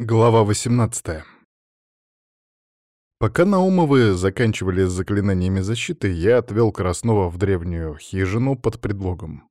Глава 18. Пока Наумовы заканчивали с заклинаниями защиты, я отвел Краснова в древнюю хижину под предлогом.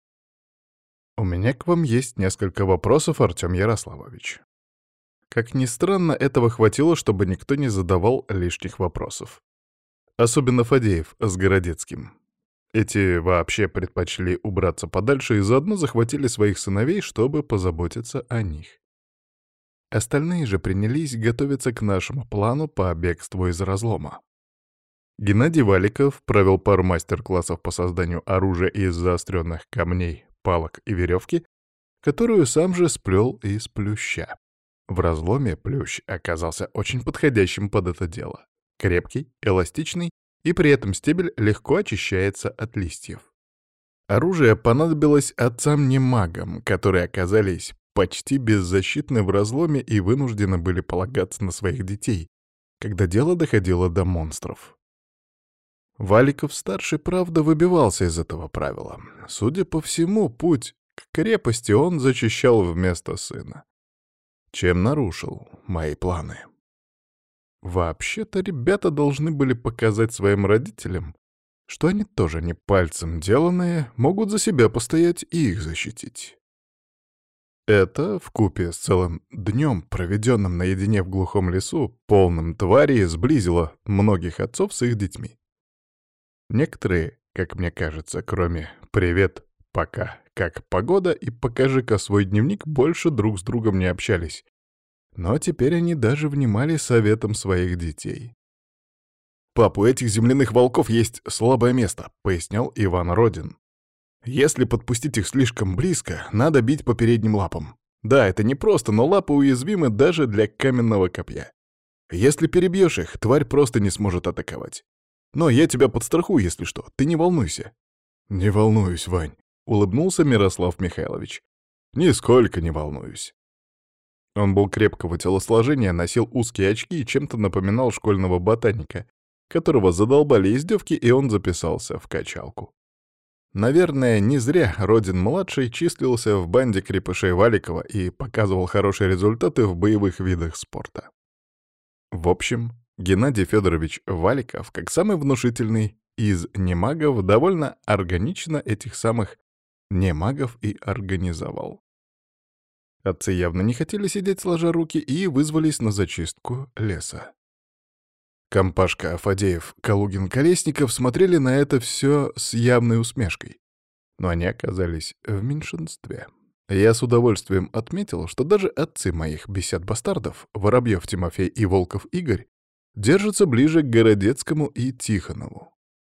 «У меня к вам есть несколько вопросов, Артём Ярославович». Как ни странно, этого хватило, чтобы никто не задавал лишних вопросов. Особенно Фадеев с Городецким. Эти вообще предпочли убраться подальше и заодно захватили своих сыновей, чтобы позаботиться о них. Остальные же принялись готовиться к нашему плану по бегству из разлома. Геннадий Валиков провел пару мастер-классов по созданию оружия из заостренных камней, палок и веревки, которую сам же сплел из плюща. В разломе плющ оказался очень подходящим под это дело. Крепкий, эластичный, и при этом стебель легко очищается от листьев. Оружие понадобилось отцам-немагам, которые оказались почти беззащитны в разломе и вынуждены были полагаться на своих детей, когда дело доходило до монстров. Валиков-старший, правда, выбивался из этого правила. Судя по всему, путь к крепости он зачищал вместо сына, чем нарушил мои планы. Вообще-то ребята должны были показать своим родителям, что они тоже не пальцем деланные, могут за себя постоять и их защитить. Это, вкупе с целым днем, проведенным наедине в глухом лесу, полным тварей, сблизило многих отцов с их детьми. Некоторые, как мне кажется, кроме «привет», «пока», «как погода» и «покажи-ка свой дневник», больше друг с другом не общались. Но теперь они даже внимали советам своих детей. «Пап, у этих земляных волков есть слабое место», — пояснял Иван Родин. «Если подпустить их слишком близко, надо бить по передним лапам. Да, это непросто, но лапы уязвимы даже для каменного копья. Если перебьешь их, тварь просто не сможет атаковать. Но я тебя подстрахую, если что, ты не волнуйся». «Не волнуюсь, Вань», — улыбнулся Мирослав Михайлович. «Нисколько не волнуюсь». Он был крепкого телосложения, носил узкие очки и чем-то напоминал школьного ботаника, которого задолбали издевки, и он записался в качалку. Наверное, не зря Родин-младший числился в банде крепышей Валикова и показывал хорошие результаты в боевых видах спорта. В общем, Геннадий Федорович Валиков, как самый внушительный из немагов, довольно органично этих самых немагов и организовал. Отцы явно не хотели сидеть сложа руки и вызвались на зачистку леса. Компашка Фадеев, Калугин, Колесников смотрели на это все с явной усмешкой. Но они оказались в меньшинстве. Я с удовольствием отметил, что даже отцы моих бесед-бастардов, Воробьев Тимофей и Волков Игорь, держатся ближе к Городецкому и Тихонову.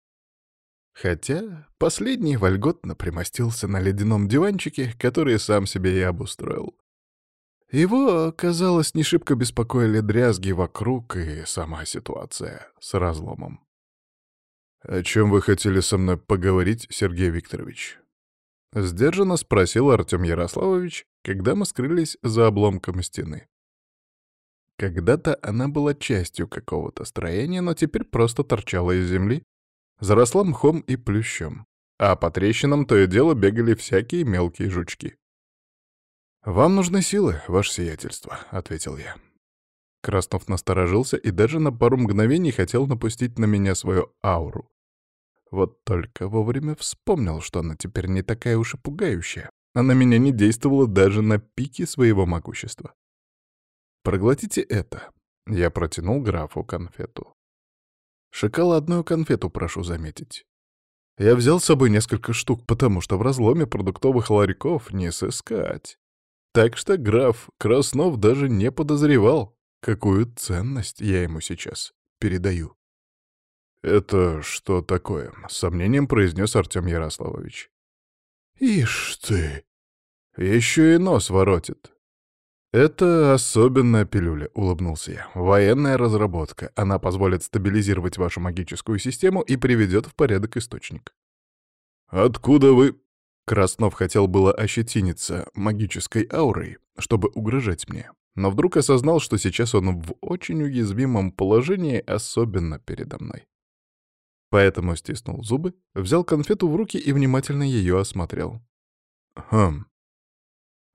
Хотя последний вольготно примостился на ледяном диванчике, который сам себе и обустроил. Его, казалось, не шибко беспокоили дрязги вокруг и сама ситуация с разломом. «О чем вы хотели со мной поговорить, Сергей Викторович?» — сдержанно спросил Артём Ярославович, когда мы скрылись за обломком стены. Когда-то она была частью какого-то строения, но теперь просто торчала из земли, заросла мхом и плющом, а по трещинам то и дело бегали всякие мелкие жучки. «Вам нужны силы, ваше сиятельство», — ответил я. Краснов насторожился и даже на пару мгновений хотел напустить на меня свою ауру. Вот только вовремя вспомнил, что она теперь не такая уж и пугающая. Она меня не действовала даже на пике своего могущества. «Проглотите это», — я протянул графу конфету. Шоколадную конфету, прошу заметить. Я взял с собой несколько штук, потому что в разломе продуктовых ларьков не сыскать. Так что граф Краснов даже не подозревал, какую ценность я ему сейчас передаю. «Это что такое?» — с сомнением произнес Артём Ярославович. «Ишь ты! Еще и нос воротит!» «Это особенная пилюля», — улыбнулся я. «Военная разработка. Она позволит стабилизировать вашу магическую систему и приведет в порядок источник». «Откуда вы...» Краснов хотел было ощетиниться магической аурой, чтобы угрожать мне, но вдруг осознал, что сейчас он в очень уязвимом положении, особенно передо мной. Поэтому стиснул зубы, взял конфету в руки и внимательно ее осмотрел. «Хм.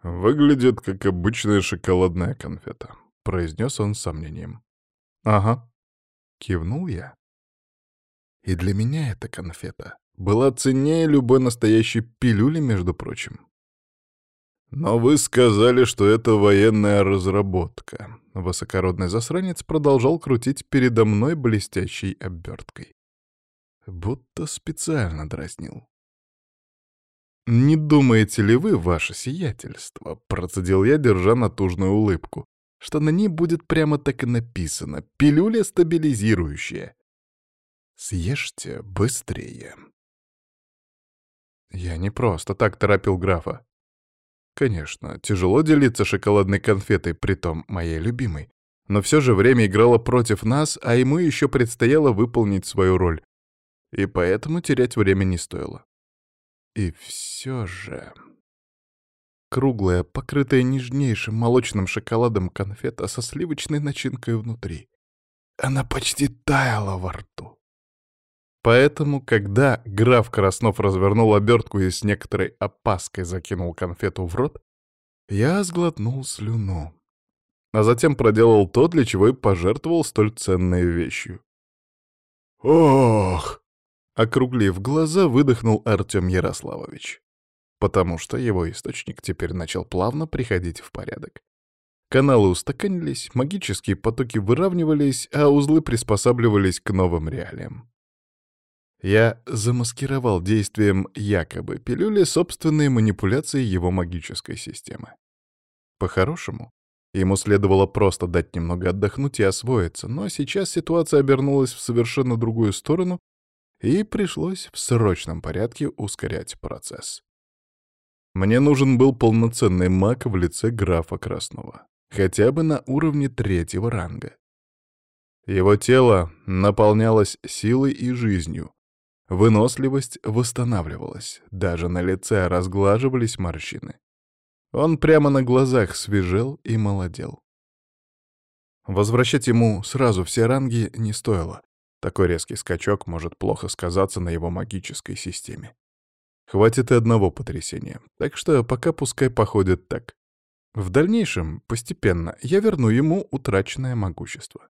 «Выглядит, как обычная шоколадная конфета», — произнес он с сомнением. «Ага», — кивнул я. И для меня эта конфета была ценнее любой настоящей пилюли, между прочим. «Но вы сказали, что это военная разработка». Высокородный засранец продолжал крутить передо мной блестящей оберткой. Будто специально дразнил. «Не думаете ли вы, ваше сиятельство?» — процедил я, держа натужную улыбку, что на ней будет прямо так и написано «Пилюля стабилизирующая». «Съешьте быстрее». Я не просто так торопил графа. Конечно, тяжело делиться шоколадной конфетой, притом моей любимой. Но все же время играло против нас, а ему еще предстояло выполнить свою роль. И поэтому терять время не стоило. И все же... Круглая, покрытая нежнейшим молочным шоколадом конфета со сливочной начинкой внутри. Она почти таяла во рту. Поэтому, когда граф Краснов развернул обертку и с некоторой опаской закинул конфету в рот, я сглотнул слюну, а затем проделал то, для чего и пожертвовал столь ценной вещью. «Ох!» — округлив глаза, выдохнул Артем Ярославович, потому что его источник теперь начал плавно приходить в порядок. Каналы устаканились, магические потоки выравнивались, а узлы приспосабливались к новым реалиям. Я замаскировал действием якобы пилюли собственные манипуляции его магической системы. По-хорошему, ему следовало просто дать немного отдохнуть и освоиться, но сейчас ситуация обернулась в совершенно другую сторону, и пришлось в срочном порядке ускорять процесс. Мне нужен был полноценный маг в лице графа Краснова, хотя бы на уровне 3-го ранга. Его тело наполнялось силой и жизнью, выносливость восстанавливалась, даже на лице разглаживались морщины. Он прямо на глазах свежел и молодел. Возвращать ему сразу все ранги не стоило. Такой резкий скачок может плохо сказаться на его магической системе. Хватит и одного потрясения, так что пока пускай походит так. В дальнейшем, постепенно, я верну ему утраченное могущество.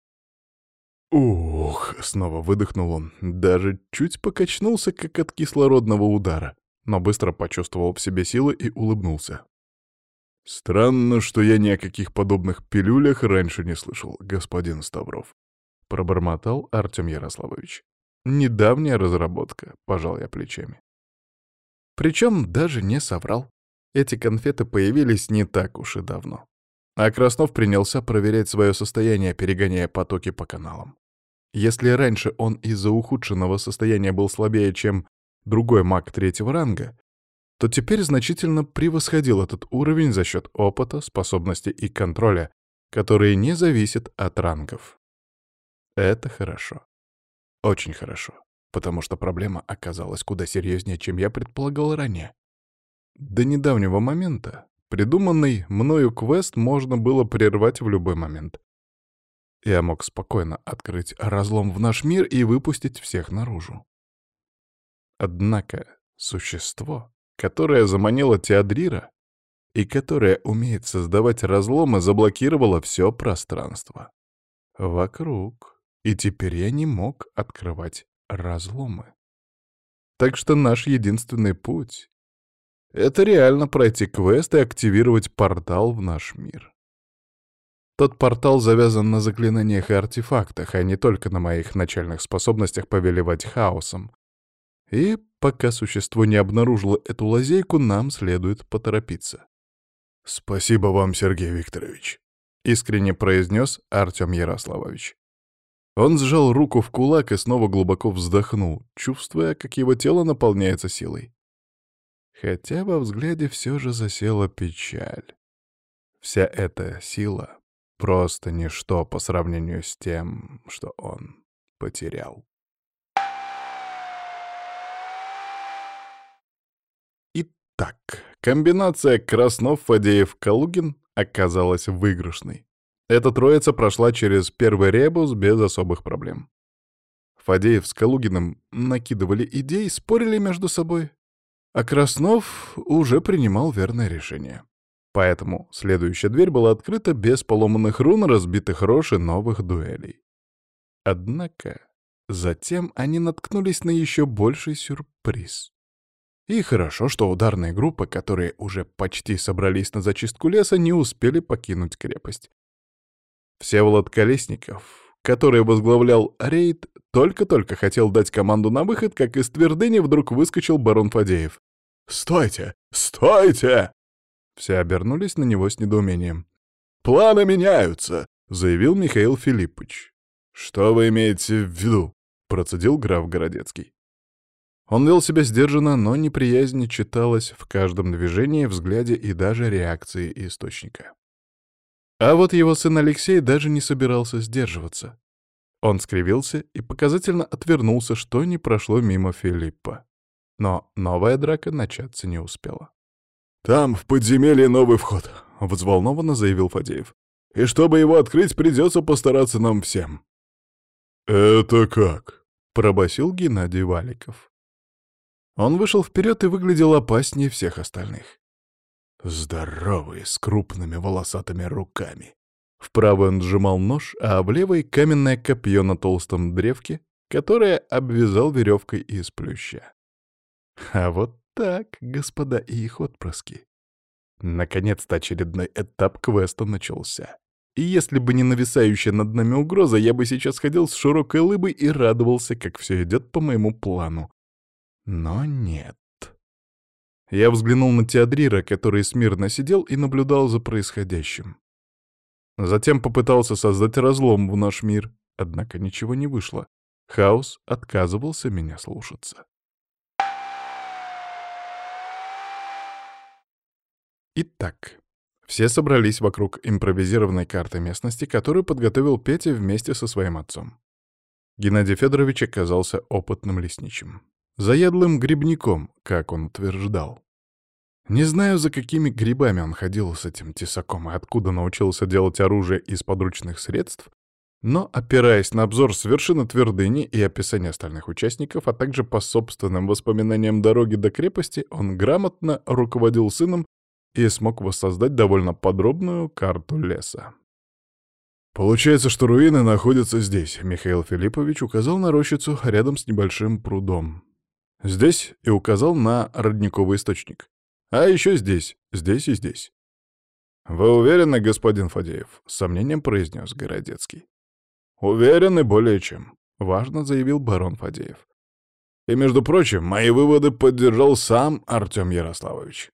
«Ух!» — снова выдохнул он, даже чуть покачнулся, как от кислородного удара, но быстро почувствовал в себе силы и улыбнулся. «Странно, что я ни о каких подобных пилюлях раньше не слышал, господин Ставров», — пробормотал Артем Ярославович. «Недавняя разработка», — пожал я плечами. Причем даже не соврал. Эти конфеты появились не так уж и давно. А Краснов принялся проверять свое состояние, перегоняя потоки по каналам. Если раньше он из-за ухудшенного состояния был слабее, чем другой маг 3-го ранга, то теперь значительно превосходил этот уровень за счет опыта, способностей и контроля, которые не зависят от рангов. Это хорошо. Очень хорошо, потому что проблема оказалась куда серьезнее, чем я предполагал ранее. До недавнего момента придуманный мною квест можно было прервать в любой момент. Я мог спокойно открыть разлом в наш мир и выпустить всех наружу. Однако существо, которое заманило Теодрира и которое умеет создавать разломы, заблокировало все пространство вокруг, и теперь я не мог открывать разломы. Так что наш единственный путь — это реально пройти квест и активировать портал в наш мир. Тот портал завязан на заклинаниях и артефактах, а не только на моих начальных способностях повелевать хаосом. И пока существо не обнаружило эту лазейку, нам следует поторопиться. «Спасибо вам, Сергей Викторович», — искренне произнес Артем Ярославович. Он сжал руку в кулак и снова глубоко вздохнул, чувствуя, как его тело наполняется силой. Хотя во взгляде все же засела печаль. Вся эта сила — просто ничто по сравнению с тем, что он потерял. Итак, комбинация Краснов-Фадеев-Калугин оказалась выигрышной. Эта троица прошла через первый ребус без особых проблем. Фадеев с Калугиным накидывали идей, спорили между собой, а Краснов уже принимал верное решение. Поэтому следующая дверь была открыта без поломанных рун, разбитых рож и новых дуэлей. Однако затем они наткнулись на еще больший сюрприз. И хорошо, что ударные группы, которые уже почти собрались на зачистку леса, не успели покинуть крепость. Всеволод Колесников, который возглавлял рейд, только-только хотел дать команду на выход, как из твердыни вдруг выскочил барон Фадеев. «Стойте! Стойте!» Все обернулись на него с недоумением. «Планы меняются!» — заявил Михаил Филиппович. «Что вы имеете в виду?» — процедил граф Городецкий. Он вел себя сдержанно, но неприязнь читалась в каждом движении, взгляде и даже реакции источника. А вот его сын Алексей даже не собирался сдерживаться. Он скривился и показательно отвернулся, что не прошло мимо Филиппа. Но новая драка начаться не успела. «Там, в подземелье, новый вход», — взволнованно заявил Фадеев. «И чтобы его открыть, придется постараться нам всем». «Это как?» — пробасил Геннадий Валиков. Он вышел вперед и выглядел опаснее всех остальных. Здоровый, с крупными волосатыми руками. В правой он сжимал нож, а в левой — каменное копье на толстом древке, которое обвязал веревкой из плюща. А вот так, господа и их отпрыски. Наконец-то очередной этап квеста начался. И если бы не нависающая над нами угроза, я бы сейчас ходил с широкой лыбой и радовался, как все идет по моему плану. Но нет. Я взглянул на Теодрира, который смирно сидел и наблюдал за происходящим. Затем попытался создать разлом в наш мир, однако ничего не вышло. Хаос отказывался меня слушаться. Итак, все собрались вокруг импровизированной карты местности, которую подготовил Петя вместе со своим отцом. Геннадий Федорович оказался опытным лесничим. Заядлым грибником, как он утверждал. Не знаю, за какими грибами он ходил с этим тесаком и откуда научился делать оружие из подручных средств, но, опираясь на обзор с вершины твердыни и описание остальных участников, а также по собственным воспоминаниям дороги до крепости, он грамотно руководил сыном и смог воссоздать довольно подробную карту леса. «Получается, что руины находятся здесь», — Михаил Филиппович указал на рощицу рядом с небольшим прудом. «Здесь» — и указал на родниковый источник. «А еще здесь, здесь и здесь». «Вы уверены, господин Фадеев?» — с сомнением произнес Городецкий. «Уверены более чем», — важно заявил барон Фадеев. «И, между прочим, мои выводы поддержал сам Артем Ярославович».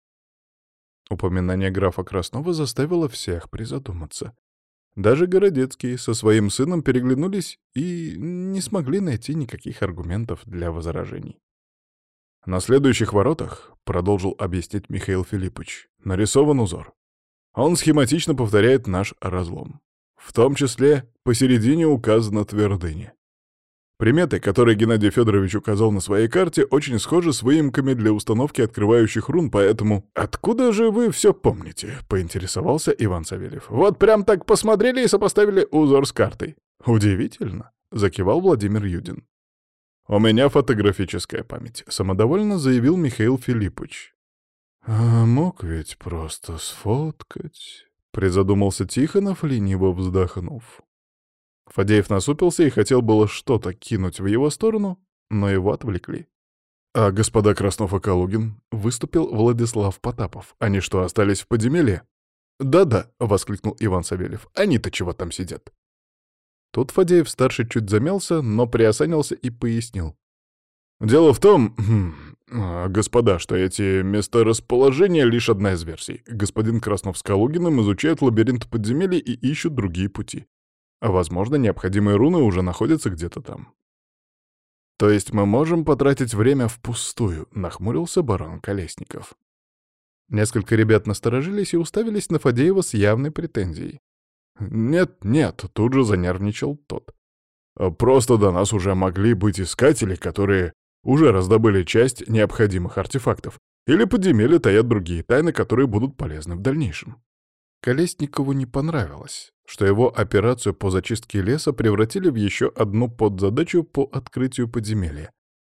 Упоминание графа Краснова заставило всех призадуматься. Даже Городецкие со своим сыном переглянулись и не смогли найти никаких аргументов для возражений. «На следующих воротах, — продолжил объяснить Михаил Филиппович, — нарисован узор. Он схематично повторяет наш разлом. В том числе посередине указана твердыня. Приметы, которые Геннадий Федорович указал на своей карте, очень схожи с выемками для установки открывающих рун, поэтому... «Откуда же вы все помните?» — поинтересовался Иван Савельев. «Вот прям так посмотрели и сопоставили узор с картой». «Удивительно», — закивал Владимир Юдин. «У меня фотографическая память», — самодовольно заявил Михаил Филиппович. «А мог ведь просто сфоткать», — призадумался Тихонов, лениво вздохнув. Фадеев насупился и хотел было что-то кинуть в его сторону, но его отвлекли. «А господа Краснов и Калугин?» — выступил Владислав Потапов. «Они что, остались в подземелье?» «Да-да», — воскликнул Иван Савельев. «Они-то чего там сидят?» Тут Фадеев-старший чуть замялся, но приосанился и пояснил. «Дело в том, господа, что эти месторасположения — лишь одна из версий. Господин Краснов с Калугиным изучают лабиринт подземелья и ищут другие пути. А, возможно, необходимые руны уже находятся где-то там». «То есть мы можем потратить время впустую», — нахмурился барон Колесников. Несколько ребят насторожились и уставились на Фадеева с явной претензией. «Нет, нет», — тут же занервничал тот. «Просто до нас уже могли быть искатели, которые уже раздобыли часть необходимых артефактов, или подземелья таят другие тайны, которые будут полезны в дальнейшем». Колесникову не понравилось, что его операцию по зачистке леса превратили в еще одну подзадачу по открытию подземелья.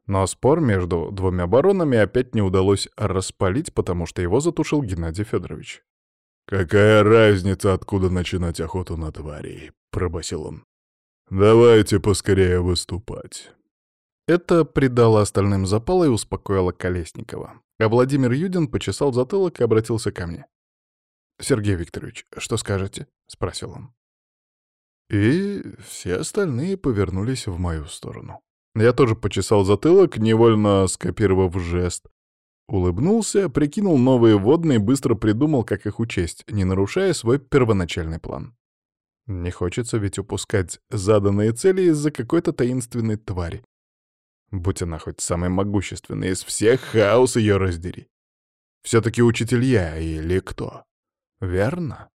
Но спор между двумя баронами опять не удалось распалить, потому что его затушил Геннадий Федорович. «Какая разница, откуда начинать охоту на тварей?» — пробасил он. «Давайте поскорее выступать». Это придало остальным запал и успокоило Колесникова. А Владимир Юдин почесал затылок и обратился ко мне. «Сергей Викторович, что скажете?» — спросил он. И все остальные повернулись в мою сторону. Я тоже почесал затылок, невольно скопировав жест. Улыбнулся, прикинул новые водные и быстро придумал, как их учесть, не нарушая свой первоначальный план. Не хочется ведь упускать заданные цели из-за какой-то таинственной твари. Будь она хоть самой могущественной из всех, хаос ее раздери. Все-таки учитель я или кто? Верно?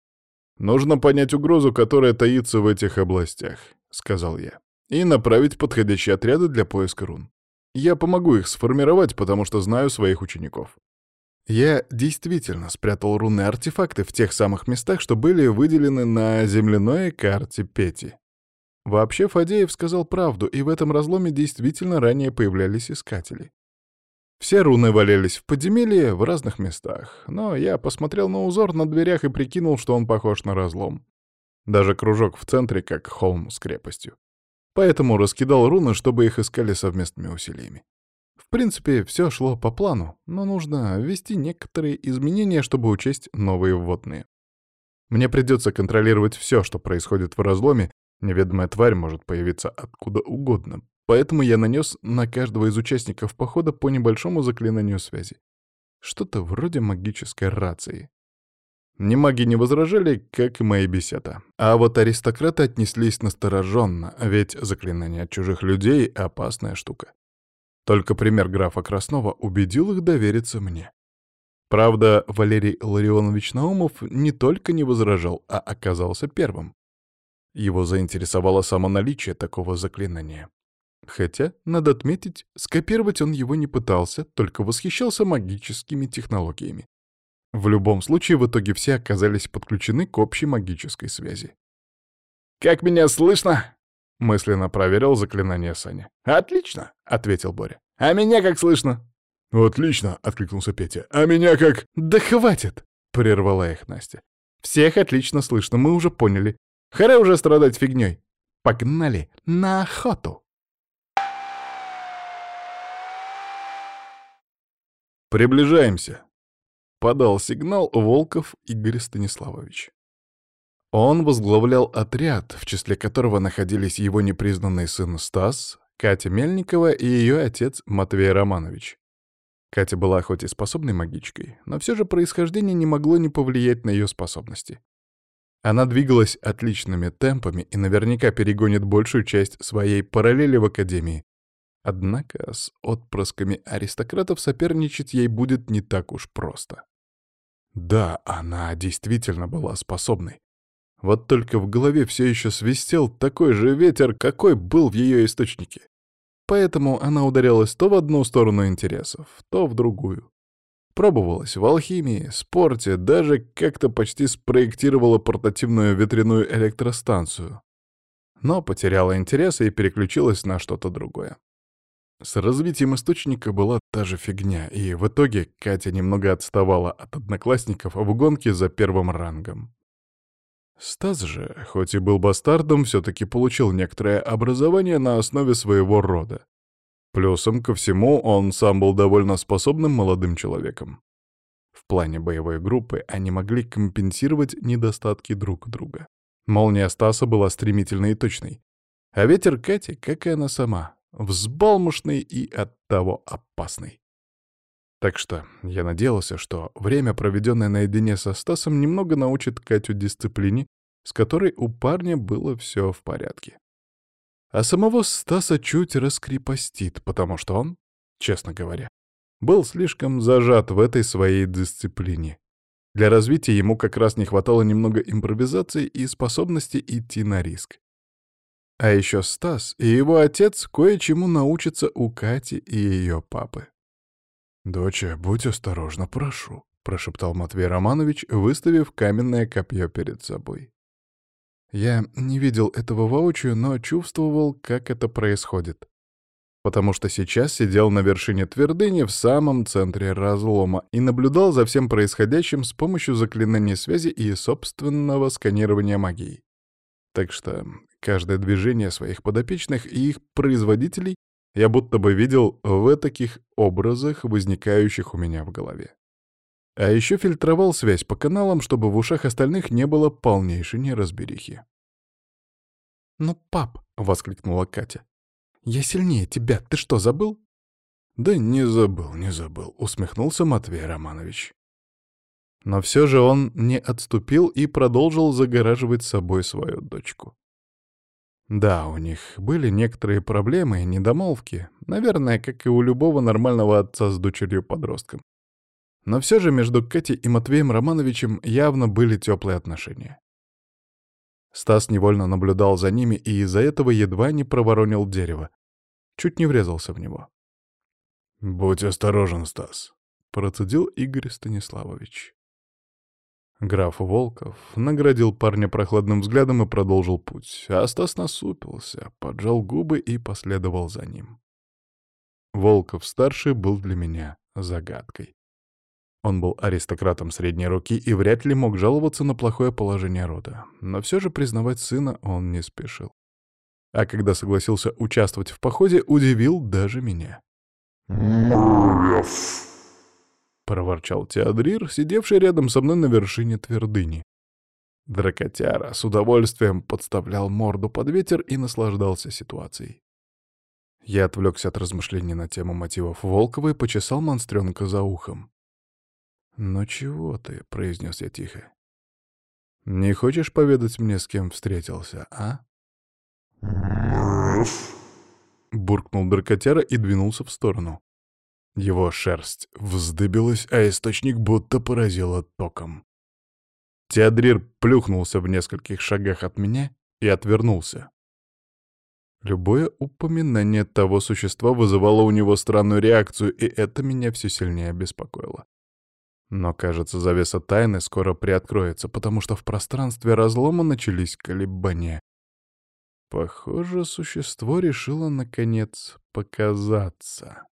Нужно понять угрозу, которая таится в этих областях, сказал я, и направить подходящие отряды для поиска рун. Я помогу их сформировать, потому что знаю своих учеников. Я действительно спрятал рунные артефакты в тех самых местах, что были выделены на земляной карте Пети. Вообще Фадеев сказал правду, и в этом разломе действительно ранее появлялись искатели. Все руны валялись в подземелье в разных местах, но я посмотрел на узор на дверях и прикинул, что он похож на разлом. Даже кружок в центре, как холм с крепостью. Поэтому раскидал руны, чтобы их искали совместными усилиями. В принципе, все шло по плану, но нужно ввести некоторые изменения, чтобы учесть новые вводные. Мне придется контролировать все, что происходит в разломе, неведомая тварь может появиться откуда угодно, поэтому я нанес на каждого из участников похода по небольшому заклинанию связи. Что-то вроде магической рации. Ни маги не возражали, как и мои бесята. А вот аристократы отнеслись настороженно, ведь заклинание от чужих людей — опасная штука. Только пример графа Краснова убедил их довериться мне. Правда, Валерий Ларионович Наумов не только не возражал, а оказался первым. Его заинтересовало само наличие такого заклинания. Хотя, надо отметить, скопировать он его не пытался, только восхищался магическими технологиями. В любом случае, в итоге все оказались подключены к общей магической связи. «Как меня слышно?» — мысленно проверил заклинание Саня. «Отлично!» — ответил Боря. «А меня как слышно?» «Отлично!» — откликнулся Петя. «А меня как...» «Да хватит!» — прервала их Настя. «Всех отлично слышно, мы уже поняли. Харе уже страдать фигней. Погнали на охоту!» «Приближаемся!» — подал сигнал Волков Игорь Станиславович. Он возглавлял отряд, в числе которого находились его непризнанный сын Стас, Катя Мельникова и ее отец Матвей Романович. Катя была хоть и способной магичкой, но все же происхождение не могло не повлиять на ее способности. Она двигалась отличными темпами и наверняка перегонит большую часть своей параллели в академии. Однако с отпрысками аристократов соперничать ей будет не так уж просто. Да, она действительно была способной. Вот только в голове все еще свистел такой же ветер, какой был в ее источнике. Поэтому она ударялась то в одну сторону интересов, то в другую. Пробовалась в алхимии, спорте, даже как-то почти спроектировала портативную ветряную электростанцию. Но потеряла интерес и переключилась на что-то другое. С развитием источника была та же фигня, и в итоге Катя немного отставала от одноклассников в гонке за первым рангом. Стас же, хоть и был бастардом, все-таки получил некоторое образование на основе своего рода. Плюсом ко всему, он сам был довольно способным молодым человеком. В плане боевой группы они могли компенсировать недостатки друг друга. Молния Стаса была стремительной и точной. А ветер Кати, как и она сама, взбалмошный и оттого опасный. Так что я надеялся, что время, проведенное наедине со Стасом, немного научит Катю дисциплине, с которой у парня было все в порядке. А самого Стаса чуть раскрепостит, потому что он, честно говоря, был слишком зажат в этой своей дисциплине. Для развития ему как раз не хватало немного импровизации и способности идти на риск. А еще Стас и его отец кое-чему научатся у Кати и ее папы. «Доча, будь осторожна, прошу», — прошептал Матвей Романович, выставив каменное копье перед собой. Я не видел этого воочию, но чувствовал, как это происходит. потому что сейчас сидел на вершине твердыни в самом центре разлома и наблюдал за всем происходящим с помощью заклинаний связи и собственного сканирования магии. Так что каждое движение своих подопечных и их производителей я будто бы видел в таких образах, возникающих у меня в голове. А еще фильтровал связь по каналам, чтобы в ушах остальных не было полнейшей неразберихи. «Ну, пап!» — воскликнула Катя. «Я сильнее тебя, ты что, забыл?» «Да не забыл, не забыл», — усмехнулся Матвей Романович. Но все же он не отступил и продолжил загораживать собой свою дочку. Да, у них были некоторые проблемы и недомолвки, наверное, как и у любого нормального отца с дочерью-подростком. Но все же между Катей и Матвеем Романовичем явно были теплые отношения. Стас невольно наблюдал за ними и из-за этого едва не проворонил дерево. Чуть не врезался в него. «Будь осторожен, Стас», — процедил Игорь Станиславович. Граф Волков наградил парня прохладным взглядом и продолжил путь, а Стас насупился, поджал губы и последовал за ним. Волков-старший был для меня загадкой. Он был аристократом средней руки и вряд ли мог жаловаться на плохое положение рода, но все же признавать сына он не спешил. А когда согласился участвовать в походе, удивил даже меня. «Мрев!» — проворчал Теодрир, сидевший рядом со мной на вершине твердыни. Дракотяра с удовольствием подставлял морду под ветер и наслаждался ситуацией. Я отвлекся от размышлений на тему мотивов Волкова и почесал монстренка за ухом. «Ну чего ты?» — произнес я тихо. «Не хочешь поведать мне, с кем встретился, а?» «Мрев!» — буркнул дракотяра и двинулся в сторону. Его шерсть вздыбилась, а источник будто поразило током. Теодрир плюхнулся в нескольких шагах от меня и отвернулся. Любое упоминание того существа вызывало у него странную реакцию, и это меня все сильнее беспокоило. Но, кажется, завеса тайны скоро приоткроется, потому что в пространстве разлома начались колебания. Похоже, существо решило, наконец, показаться.